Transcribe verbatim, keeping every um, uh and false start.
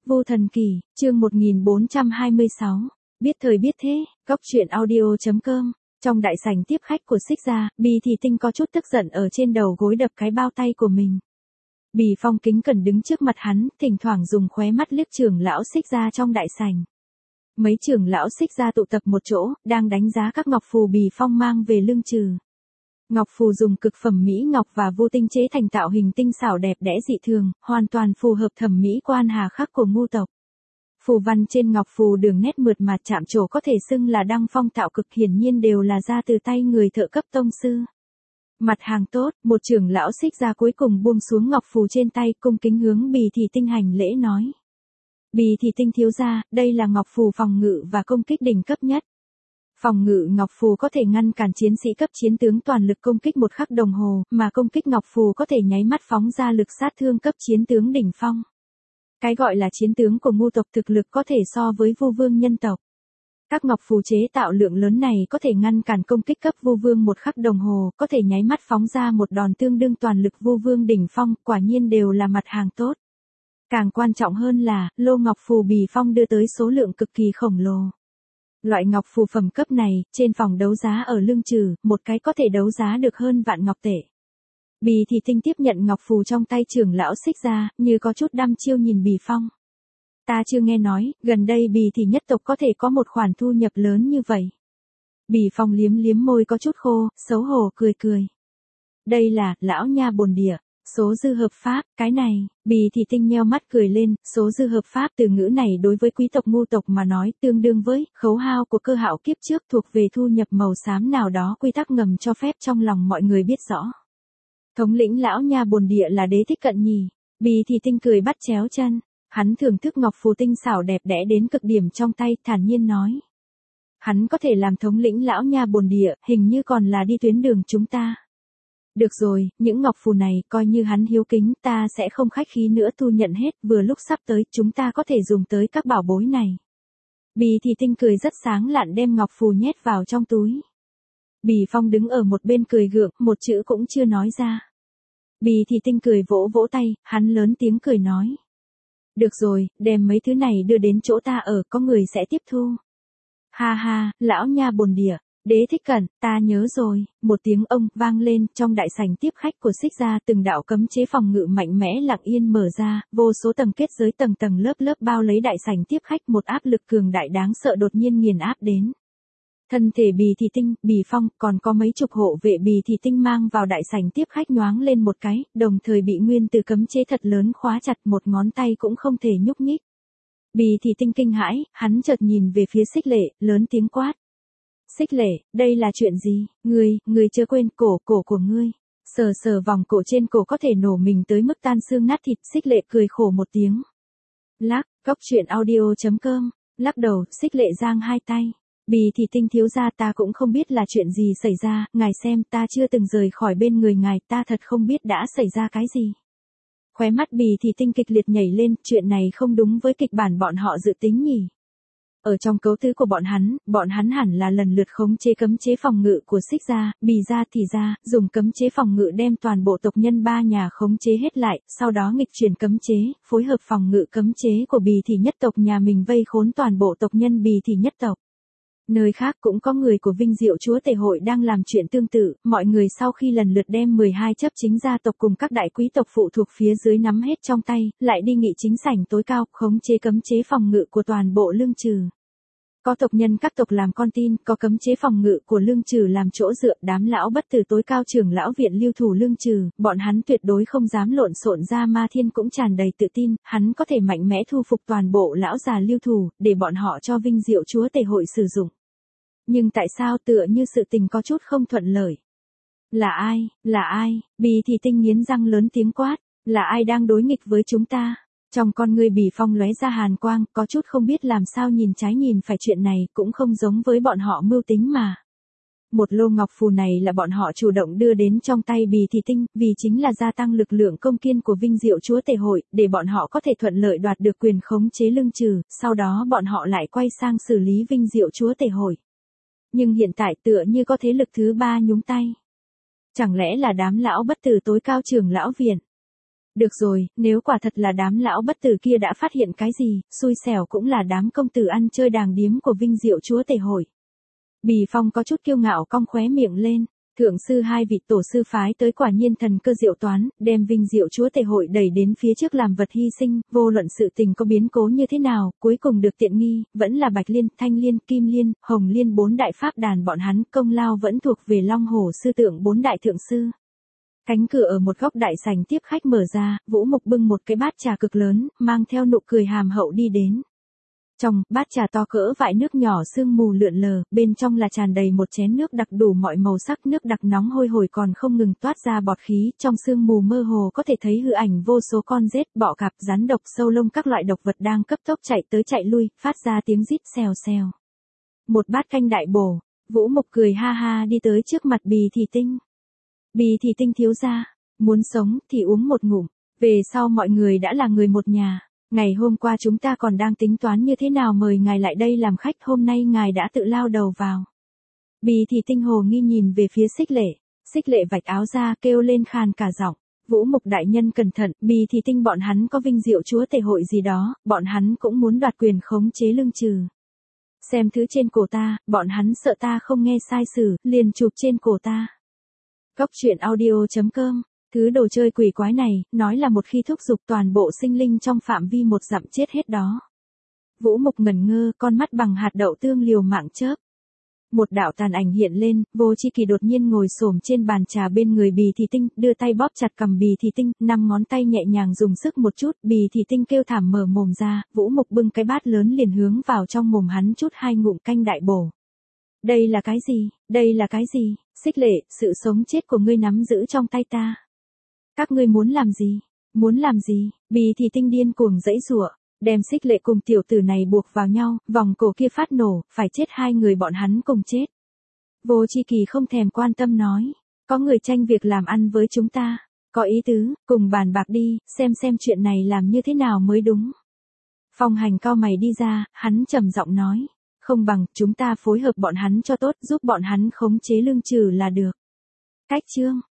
Vô Thần Kỳ, chương một nghìn bốn trăm hai mươi sáu. Biết thời biết thế, góc truyện audio chấm com. Trong đại sảnh tiếp khách của Xích Gia, Bì Thị Tinh có chút tức giận ở trên đầu gối đập cái bao tay của mình. Bì Phong kính cẩn đứng trước mặt hắn, thỉnh thoảng dùng khóe mắt liếc trưởng lão Xích Gia trong đại sảnh. Mấy trưởng lão Xích Gia tụ tập một chỗ, đang đánh giá các ngọc phù Bì Phong mang về lương trừ. Ngọc phù dùng cực phẩm mỹ ngọc và vô tinh chế thành tạo hình tinh xảo đẹp đẽ dị thường, hoàn toàn phù hợp thẩm mỹ quan hà khắc của Ngưu tộc. Phù văn trên ngọc phù đường nét mượt mà chạm trổ có thể xưng là đăng phong tạo cực, hiển nhiên đều là ra từ tay người thợ cấp tông sư. Mặt hàng tốt, một trưởng lão Xích Gia cuối cùng buông xuống ngọc phù trên tay, cung kính hướng Bì Thị Tinh hành lễ nói: Bì Thị Tinh thiếu gia, đây là ngọc phù phòng ngự và công kích đỉnh cấp nhất. Phòng ngự ngọc phù có thể ngăn cản chiến sĩ cấp chiến tướng toàn lực công kích một khắc đồng hồ, mà công kích ngọc phù có thể nháy mắt phóng ra lực sát thương cấp chiến tướng đỉnh phong. Cái gọi là chiến tướng của Ngưu tộc thực lực có thể so với Vu Vương nhân tộc. Các ngọc phù chế tạo lượng lớn này có thể ngăn cản công kích cấp Vu Vương một khắc đồng hồ, có thể nháy mắt phóng ra một đòn tương đương toàn lực Vu Vương đỉnh phong, quả nhiên đều là mặt hàng tốt. Càng quan trọng hơn là, lô ngọc phù Bì Phong đưa tới số lượng cực kỳ khổng lồ. Loại ngọc phù phẩm cấp này, trên phòng đấu giá ở Lương Trừ, một cái có thể đấu giá được hơn vạn ngọc tệ. Bì Thị Tinh tiếp nhận ngọc phù trong tay trưởng lão Xích Gia, như có chút đăm chiêu nhìn Bì Phong. Ta chưa nghe nói, gần đây Bì Thị nhất tộc có thể có một khoản thu nhập lớn như vậy. Bì Phong liếm liếm môi có chút khô, xấu hổ cười cười. Đây là, lão nha bồn địa. Số dư hợp pháp, cái này, Bì Thị Tinh nheo mắt cười lên, số dư hợp pháp từ ngữ này đối với quý tộc Ngưu tộc mà nói tương đương với khấu hao của cơ hạo kiếp trước, thuộc về thu nhập màu xám nào đó quy tắc ngầm cho phép trong lòng mọi người biết rõ. Thống lĩnh lão nha bồn địa là Đế Thích Cận nhỉ? Bì Thị Tinh cười bắt chéo chân, hắn thưởng thức ngọc phù tinh xảo đẹp đẽ đến cực điểm trong tay, thản nhiên nói. Hắn có thể làm thống lĩnh lão nha bồn địa, hình như còn là đi tuyến đường chúng ta. Được rồi, những ngọc phù này coi như hắn hiếu kính, ta sẽ không khách khí nữa thu nhận hết, vừa lúc sắp tới chúng ta có thể dùng tới các bảo bối này. Bì Thị Tinh cười rất sáng lạn đem ngọc phù nhét vào trong túi. Bì Phong đứng ở một bên cười gượng, một chữ cũng chưa nói ra. Bì Thị Tinh cười vỗ vỗ tay, hắn lớn tiếng cười nói. Được rồi, đem mấy thứ này đưa đến chỗ ta ở, có người sẽ tiếp thu. Ha ha, lão nha bồn địa. Đế Thích Cẩn, ta nhớ rồi, một tiếng ông vang lên, trong đại sảnh tiếp khách của Xích Gia, từng đạo cấm chế phòng ngự mạnh mẽ lặng yên mở ra, vô số tầng kết giới tầng tầng lớp lớp bao lấy đại sảnh tiếp khách, một áp lực cường đại đáng sợ đột nhiên nghiền áp đến. Thân thể Bì Thị Tinh, Bì Phong, còn có mấy chục hộ vệ Bì Thị Tinh mang vào đại sảnh tiếp khách nhoáng lên một cái, đồng thời bị nguyên từ cấm chế thật lớn khóa chặt, một ngón tay cũng không thể nhúc nhích. Bì Thị Tinh kinh hãi, hắn chợt nhìn về phía Xích Lệ, lớn tiếng quát. Xích Lệ, đây là chuyện gì? Ngươi, ngươi chưa quên cổ, cổ của ngươi. Sờ sờ vòng cổ trên cổ có thể nổ mình tới mức tan xương nát thịt. Xích Lệ cười khổ một tiếng. Lắc, góc truyện audio chấm com. Lắc đầu, Xích Lệ giang hai tay. Bì Thị Tinh thiếu gia, ta cũng không biết là chuyện gì xảy ra, ngài xem ta chưa từng rời khỏi bên người ngài, ta thật không biết đã xảy ra cái gì. Khóe mắt Bì Thị Tinh kịch liệt nhảy lên, chuyện này không đúng với kịch bản bọn họ dự tính nhỉ. Ở trong cấu tứ của bọn hắn, bọn hắn hẳn là lần lượt khống chế cấm chế phòng ngự của Xích Gia, Bì Gia thì ra, dùng cấm chế phòng ngự đem toàn bộ tộc nhân ba nhà khống chế hết lại, sau đó nghịch chuyển cấm chế, phối hợp phòng ngự cấm chế của Bì Thị nhất tộc nhà mình vây khốn toàn bộ tộc nhân Bì Thị nhất tộc. Nơi khác cũng có người của Vinh Diệu Chúa Tể hội đang làm chuyện tương tự, mọi người sau khi lần lượt đem mười hai chấp chính gia tộc cùng các đại quý tộc phụ thuộc phía dưới nắm hết trong tay, lại đi nghị chính sảnh tối cao, khống chế cấm chế phòng ngự của toàn bộ Lương Trừ. Có tộc nhân các tộc làm con tin, có cấm chế phòng ngự của Lương Trừ làm chỗ dựa, đám lão bất tử tối cao trưởng lão viện lưu thủ Lương Trừ, bọn hắn tuyệt đối không dám lộn xộn ra. Ma Thiên cũng tràn đầy tự tin, hắn có thể mạnh mẽ thu phục toàn bộ lão già lưu thủ, để bọn họ cho Vinh Diệu Chúa Tể hội sử dụng. Nhưng tại sao tựa như sự tình có chút không thuận lợi? Là ai, là ai? Bì Thị Tinh nghiến răng lớn tiếng quát, là ai đang đối nghịch với chúng ta? Trong con ngươi Bì Phong lóe ra hàn quang, có chút không biết làm sao nhìn trái nhìn phải, chuyện này cũng không giống với bọn họ mưu tính mà. Một lô ngọc phù này là bọn họ chủ động đưa đến trong tay Bì Thị Tinh, vì chính là gia tăng lực lượng công kiên của Vinh Diệu Chúa Tể hội, để bọn họ có thể thuận lợi đoạt được quyền khống chế Lương Trừ, sau đó bọn họ lại quay sang xử lý Vinh Diệu Chúa Tể hội. Nhưng hiện tại tựa như có thế lực thứ ba nhúng tay. Chẳng lẽ là đám lão bất tử tối cao trưởng lão viện? Được rồi, nếu quả thật là đám lão bất tử kia đã phát hiện cái gì, xui xẻo cũng là đám công tử ăn chơi đàng điếm của Vinh Diệu Chúa Tể hội. Bì Phong có chút kiêu ngạo cong khóe miệng lên. Thượng sư hai vị tổ sư phái tới quả nhiên thần cơ diệu toán, đem Vinh Diệu Chúa Tể hội đẩy đến phía trước làm vật hy sinh, vô luận sự tình có biến cố như thế nào, cuối cùng được tiện nghi, vẫn là Bạch Liên, Thanh Liên, Kim Liên, Hồng Liên bốn đại pháp đàn bọn hắn, công lao vẫn thuộc về Long Hổ sư tượng bốn đại thượng sư. Cánh cửa ở một góc đại sảnh tiếp khách mở ra, Vũ Mục bưng một cái bát trà cực lớn, mang theo nụ cười hàm hậu đi đến. Trong bát trà to cỡ vại nước nhỏ sương mù lượn lờ, bên trong là tràn đầy một chén nước đặc đủ mọi màu sắc, nước đặc nóng hôi hổi còn không ngừng toát ra bọt khí, trong sương mù mơ hồ có thể thấy hư ảnh vô số con rết, bọ cạp, rắn độc, sâu lông các loại độc vật đang cấp tốc chạy tới chạy lui, phát ra tiếng rít xèo xèo. Một bát canh đại bổ, Vũ Mục cười ha ha đi tới trước mặt Bì Thị Tinh. Bì Thị Tinh thiếu gia, muốn sống thì uống một ngụm, về sau mọi người đã là người một nhà. Ngày hôm qua chúng ta còn đang tính toán như thế nào mời ngài lại đây làm khách, hôm nay ngài đã tự lao đầu vào. Bì Thị Tinh hồ nghi nhìn về phía Xích Lệ, Xích Lệ vạch áo ra kêu lên khàn cả giọng, Vũ Mục đại nhân cẩn thận, Bì Thị Tinh bọn hắn có Vinh Diệu Chúa Tể hội gì đó, bọn hắn cũng muốn đoạt quyền khống chế Lương Trừ. Xem thứ trên cổ ta, bọn hắn sợ ta không nghe sai sử, liền chụp trên cổ ta. Cóc truyện audio chấm com. Thứ đồ chơi quỷ quái này, nói là một khi thúc giục toàn bộ sinh linh trong phạm vi một dặm chết hết đó. Vũ Mục ngẩn ngơ, con mắt bằng hạt đậu tương liều mạng chớp. Một đạo tàn ảnh hiện lên, Vô Chi Kỳ đột nhiên ngồi xổm trên bàn trà bên người Bì Thị Tinh, đưa tay bóp chặt cầm Bì Thị Tinh, năm ngón tay nhẹ nhàng dùng sức một chút, Bì Thị Tinh kêu thảm mở mồm ra, Vũ Mục bưng cái bát lớn liền hướng vào trong mồm hắn chút hai ngụm canh đại bổ. Đây là cái gì, đây là cái gì, Xích Lệ, sự sống chết của ngươi nắm giữ trong tay ta. Các ngươi muốn làm gì? Muốn làm gì? Bì Thị Tinh điên cuồng giãy giụa, đem Xích Lệ cùng tiểu tử này buộc vào nhau, vòng cổ kia phát nổ, phải chết hai người bọn hắn cùng chết. Vô Chi Kỳ không thèm quan tâm nói, có người tranh việc làm ăn với chúng ta, có ý tứ, cùng bàn bạc đi, xem xem chuyện này làm như thế nào mới đúng. Phong Hành cau mày đi ra, hắn trầm giọng nói, không bằng chúng ta phối hợp bọn hắn cho tốt, giúp bọn hắn khống chế Lương Trừ là được. Cách chương